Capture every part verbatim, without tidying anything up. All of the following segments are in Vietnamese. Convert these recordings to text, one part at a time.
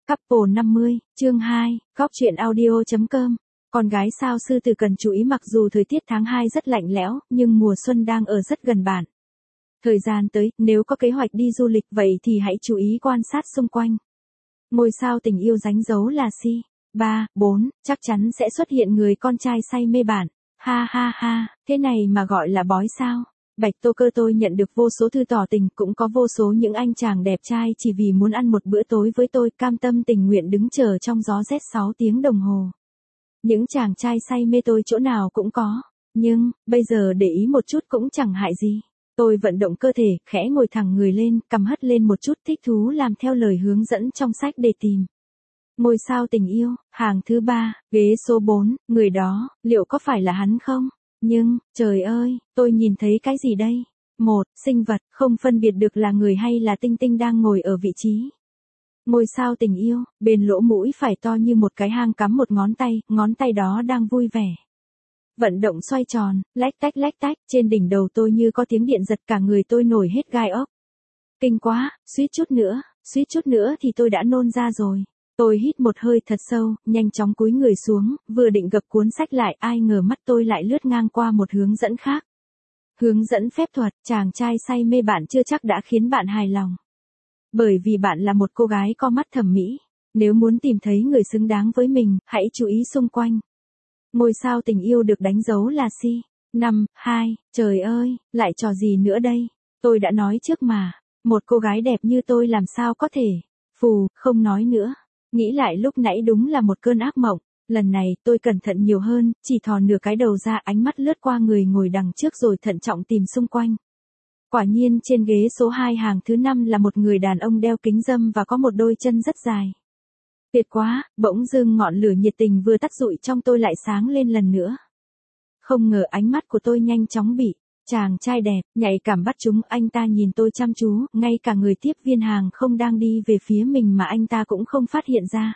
Couple năm mươi, chương hai, Góc truyện audio chấm com. Con gái sao sư tử cần chú ý mặc dù thời tiết tháng hai rất lạnh lẽo, nhưng mùa xuân đang ở rất gần bạn. Thời gian tới, nếu có kế hoạch đi du lịch vậy thì hãy chú ý quan sát xung quanh. Ngôi sao tình yêu đánh dấu là si, ba, bốn, chắc chắn sẽ xuất hiện người con trai say mê bạn. Ha ha ha, thế này mà gọi là bói sao? Bạch Tô Cơ tôi nhận được vô số thư tỏ tình, cũng có vô số những anh chàng đẹp trai chỉ vì muốn ăn một bữa tối với tôi, cam tâm tình nguyện đứng chờ trong gió rét sáu tiếng đồng hồ. Những chàng trai say mê tôi chỗ nào cũng có, nhưng, bây giờ để ý một chút cũng chẳng hại gì. Tôi vận động cơ thể, khẽ ngồi thẳng người lên, cằm hất lên một chút, thích thú làm theo lời hướng dẫn trong sách để tìm. Ngôi sao tình yêu, hàng thứ ba, ghế số bốn, người đó, liệu có phải là hắn không? Nhưng, trời ơi, tôi nhìn thấy cái gì đây? Một, sinh vật, không phân biệt được là người hay là tinh tinh đang ngồi ở vị trí. Ngôi sao tình yêu, bên lỗ mũi phải to như một cái hang cắm một ngón tay, ngón tay đó đang vui vẻ. Vận động xoay tròn, lách tách lách tách, trên đỉnh đầu tôi như có tiếng điện giật, cả người tôi nổi hết gai ốc. Kinh quá, suýt chút nữa, suýt chút nữa thì tôi đã nôn ra rồi. Tôi hít một hơi thật sâu, nhanh chóng cúi người xuống, vừa định gập cuốn sách lại, ai ngờ mắt tôi lại lướt ngang qua một hướng dẫn khác. Hướng dẫn phép thuật, chàng trai say mê bạn chưa chắc đã khiến bạn hài lòng. Bởi vì bạn là một cô gái có mắt thẩm mỹ. Nếu muốn tìm thấy người xứng đáng với mình, hãy chú ý xung quanh. Ngôi sao tình yêu được đánh dấu là si. Năm, hai, trời ơi, lại trò gì nữa đây? Tôi đã nói trước mà, một cô gái đẹp như tôi làm sao có thể. Phù, không nói nữa. Nghĩ lại lúc nãy đúng là một cơn ác mộng. Lần này tôi cẩn thận nhiều hơn, chỉ thò nửa cái đầu ra, ánh mắt lướt qua người ngồi đằng trước rồi thận trọng tìm xung quanh. Quả nhiên trên ghế số hai hàng thứ năm là một người đàn ông đeo kính râm và có một đôi chân rất dài. Tuyệt quá, bỗng dưng ngọn lửa nhiệt tình vừa tắt rụi trong tôi lại sáng lên lần nữa. Không ngờ ánh mắt của tôi nhanh chóng bị chàng trai đẹp, nhạy cảm bắt chúng, anh ta nhìn tôi chăm chú, ngay cả người tiếp viên hàng không đang đi về phía mình mà anh ta cũng không phát hiện ra.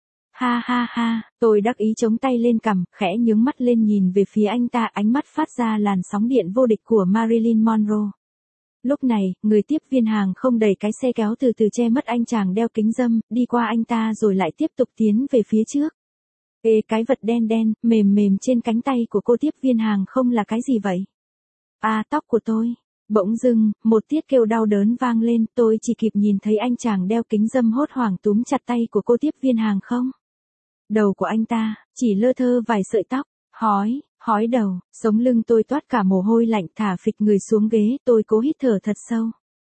Ha ha ha, tôi đắc ý chống tay lên cằm, khẽ nhướng mắt lên nhìn về phía anh ta, ánh mắt phát ra làn sóng điện vô địch của Marilyn Monroe. Lúc này, người tiếp viên hàng không đẩy cái xe kéo từ từ che mất anh chàng đeo kính râm, đi qua anh ta rồi lại tiếp tục tiến về phía trước. Ê, cái vật đen đen, mềm mềm trên cánh tay của cô tiếp viên hàng không là cái gì vậy? À, tóc của tôi. Bỗng dưng, một tiết kêu đau đớn vang lên, tôi chỉ kịp nhìn thấy anh chàng đeo kính râm hốt hoảng túm chặt tay của cô tiếp viên hàng không. Đầu của anh ta, chỉ lơ thơ vài sợi tóc, hói, hói đầu, sống lưng tôi toát cả mồ hôi lạnh, thả phịch người xuống ghế, tôi cố hít thở thật sâu.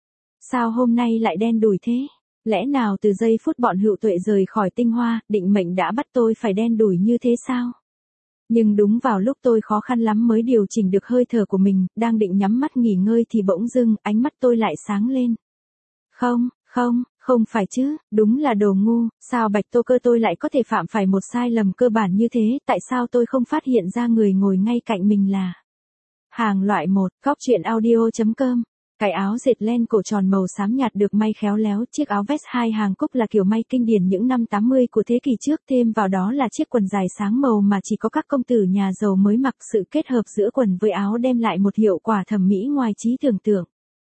Sao hôm nay lại đen đủi thế? Lẽ nào từ giây phút bọn Hựu Tuệ rời khỏi Tinh Hoa, định mệnh đã bắt tôi phải đen đủi như thế sao? Nhưng đúng vào lúc tôi khó khăn lắm mới điều chỉnh được hơi thở của mình, đang định nhắm mắt nghỉ ngơi thì bỗng dưng, ánh mắt tôi lại sáng lên. Không, không, không phải chứ, đúng là đồ ngu, sao Bạch Tô Cơ tôi lại có thể phạm phải một sai lầm cơ bản như thế, tại sao tôi không phát hiện ra người ngồi ngay cạnh mình là hàng loại một, góc truyện audio chấm com. Cái áo dệt len cổ tròn màu xám nhạt được may khéo léo, chiếc áo vest hai hàng cúc là kiểu may kinh điển những năm tám mươi của thế kỷ trước, thêm vào đó là chiếc quần dài sáng màu mà chỉ có các công tử nhà giàu mới mặc, sự kết hợp giữa quần với áo đem lại một hiệu quả thẩm mỹ ngoài trí tưởng tượng.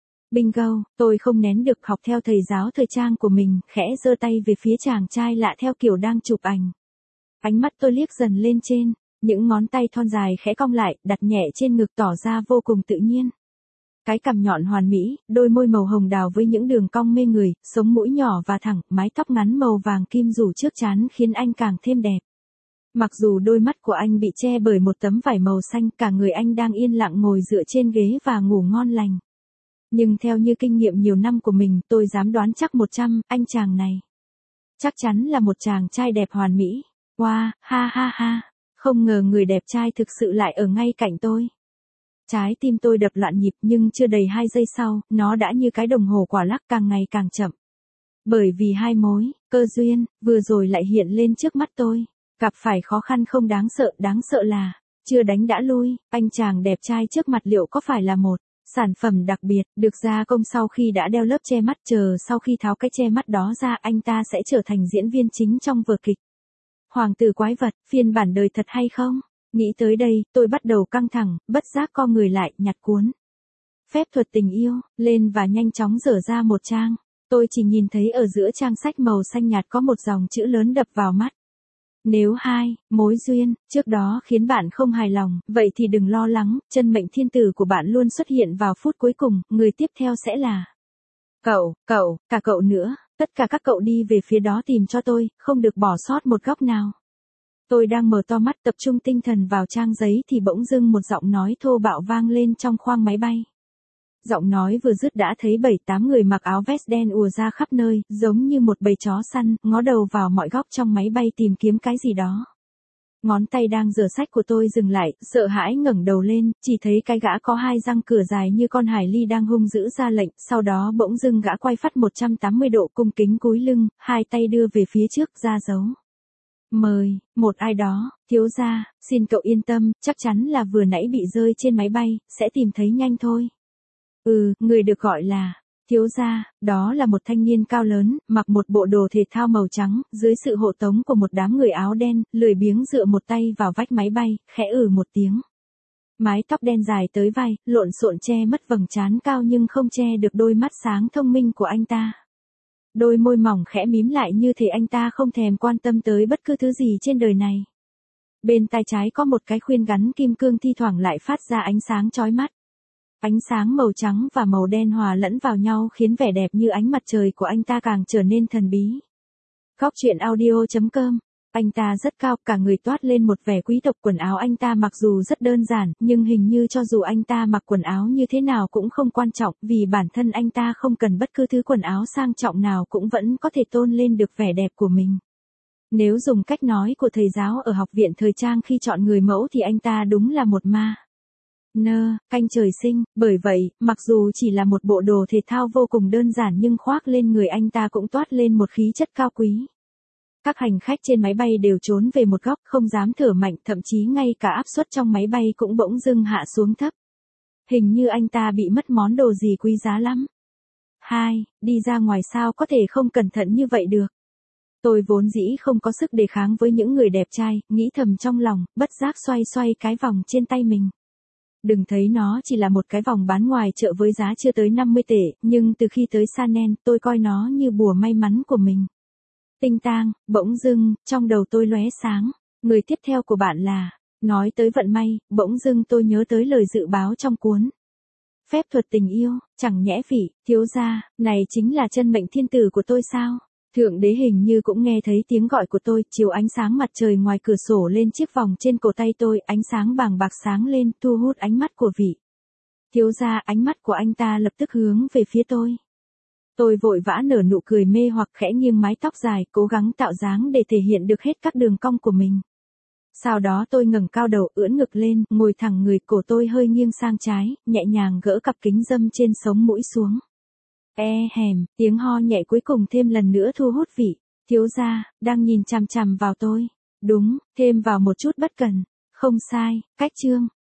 Bingo, tôi không nén được học theo thầy giáo thời trang của mình, khẽ giơ tay về phía chàng trai lạ theo kiểu đang chụp ảnh. Ánh mắt tôi liếc dần lên trên, những ngón tay thon dài khẽ cong lại, đặt nhẹ trên ngực tỏ ra vô cùng tự nhiên. Cái cằm nhọn hoàn mỹ, đôi môi màu hồng đào với những đường cong mê người, sống mũi nhỏ và thẳng, mái tóc ngắn màu vàng kim rủ trước trán khiến anh càng thêm đẹp. Mặc dù đôi mắt của anh bị che bởi một tấm vải màu xanh, cả người anh đang yên lặng ngồi dựa trên ghế và ngủ ngon lành. Nhưng theo như kinh nghiệm nhiều năm của mình, tôi dám đoán chắc một trăm, anh chàng này chắc chắn là một chàng trai đẹp hoàn mỹ. Wow, ha ha ha, không ngờ người đẹp trai thực sự lại ở ngay cạnh tôi. Trái tim tôi đập loạn nhịp, nhưng chưa đầy hai giây sau, nó đã như cái đồng hồ quả lắc càng ngày càng chậm. Bởi vì hai mối cơ duyên vừa rồi lại hiện lên trước mắt tôi. Gặp phải khó khăn không đáng sợ, đáng sợ là chưa đánh đã lui, anh chàng đẹp trai trước mặt liệu có phải là một sản phẩm đặc biệt, được gia công sau khi đã đeo lớp che mắt, chờ sau khi tháo cái che mắt đó ra anh ta sẽ trở thành diễn viên chính trong vở kịch Hoàng tử quái vật, phiên bản đời thật hay không? Nghĩ tới đây, tôi bắt đầu căng thẳng, bất giác co người lại, nhặt cuốn phép thuật tình yêu lên và nhanh chóng dở ra một trang. Tôi chỉ nhìn thấy ở giữa trang sách màu xanh nhạt có một dòng chữ lớn đập vào mắt. Nếu hai, mối duyên, trước đó khiến bạn không hài lòng, vậy thì đừng lo lắng, chân mệnh thiên tử của bạn luôn xuất hiện vào phút cuối cùng, người tiếp theo sẽ là cậu, cậu, cả cậu nữa, tất cả các cậu đi về phía đó tìm cho tôi, không được bỏ sót một góc nào. Tôi đang mở to mắt tập trung tinh thần vào trang giấy thì bỗng dưng một giọng nói thô bạo vang lên trong khoang máy bay. Giọng nói vừa dứt đã thấy bảy tám người mặc áo vest đen ùa ra khắp nơi, giống như một bầy chó săn, ngó đầu vào mọi góc trong máy bay tìm kiếm cái gì đó. Ngón tay đang giở sách của tôi dừng lại, sợ hãi ngẩng đầu lên, chỉ thấy cái gã có hai răng cửa dài như con hải ly đang hung dữ ra lệnh, sau đó bỗng dưng gã quay phắt một trăm tám mươi độ cung kính cúi lưng, hai tay đưa về phía trước ra dấu. Mời, một ai đó, thiếu gia, xin cậu yên tâm, chắc chắn là vừa nãy bị rơi trên máy bay, sẽ tìm thấy nhanh thôi. Ừ, người được gọi là thiếu gia, đó là một thanh niên cao lớn, mặc một bộ đồ thể thao màu trắng, dưới sự hộ tống của một đám người áo đen, lười biếng dựa một tay vào vách máy bay, khẽ ử một tiếng. Mái tóc đen dài tới vai, lộn xộn che mất vầng trán cao nhưng không che được đôi mắt sáng thông minh của anh ta. Đôi môi mỏng khẽ mím lại như thể anh ta không thèm quan tâm tới bất cứ thứ gì trên đời này. Bên tai trái có một cái khuyên gắn kim cương thi thoảng lại phát ra ánh sáng chói mắt. Ánh sáng màu trắng và màu đen hòa lẫn vào nhau khiến vẻ đẹp như ánh mặt trời của anh ta càng trở nên thần bí. Góc truyện audio chấm com. Anh ta rất cao, cả người toát lên một vẻ quý tộc, quần áo anh ta mặc dù rất đơn giản, nhưng hình như cho dù anh ta mặc quần áo như thế nào cũng không quan trọng, vì bản thân anh ta không cần bất cứ thứ quần áo sang trọng nào cũng vẫn có thể tôn lên được vẻ đẹp của mình. Nếu dùng cách nói của thầy giáo ở học viện thời trang khi chọn người mẫu thì anh ta đúng là một ma. Nơ, canh trời sinh, bởi vậy, mặc dù chỉ là một bộ đồ thể thao vô cùng đơn giản nhưng khoác lên người anh ta cũng toát lên một khí chất cao quý. Các hành khách trên máy bay đều trốn về một góc, không dám thở mạnh, thậm chí ngay cả áp suất trong máy bay cũng bỗng dưng hạ xuống thấp. Hình như anh ta bị mất món đồ gì quý giá lắm. Hai, đi ra ngoài sao có thể không cẩn thận như vậy được. Tôi vốn dĩ không có sức đề kháng với những người đẹp trai, nghĩ thầm trong lòng, bất giác xoay xoay cái vòng trên tay mình. Đừng thấy nó chỉ là một cái vòng bán ngoài chợ với giá chưa tới năm mươi tệ, nhưng từ khi tới Chanel, tôi coi nó như bùa may mắn của mình. Tinh tang, bỗng dưng, trong đầu tôi lóe sáng, người tiếp theo của bạn là, nói tới vận may, bỗng dưng tôi nhớ tới lời dự báo trong cuốn Phép thuật tình yêu, chẳng nhẽ vị, thiếu gia, này chính là chân mệnh thiên tử của tôi sao? Thượng đế hình như cũng nghe thấy tiếng gọi của tôi, chiếu ánh sáng mặt trời ngoài cửa sổ lên chiếc vòng trên cổ tay tôi, ánh sáng vàng bạc sáng lên, thu hút ánh mắt của vị thiếu gia, ánh mắt của anh ta lập tức hướng về phía tôi. Tôi vội vã nở nụ cười mê hoặc khẽ nghiêng mái tóc dài, cố gắng tạo dáng để thể hiện được hết các đường cong của mình. Sau đó tôi ngẩng cao đầu, ưỡn ngực lên, ngồi thẳng người, cổ tôi hơi nghiêng sang trái, nhẹ nhàng gỡ cặp kính râm trên sống mũi xuống. E hèm, tiếng ho nhẹ cuối cùng thêm lần nữa thu hút vị thiếu gia, đang nhìn chằm chằm vào tôi. Đúng, thêm vào một chút bất cần. Không sai, cách chương.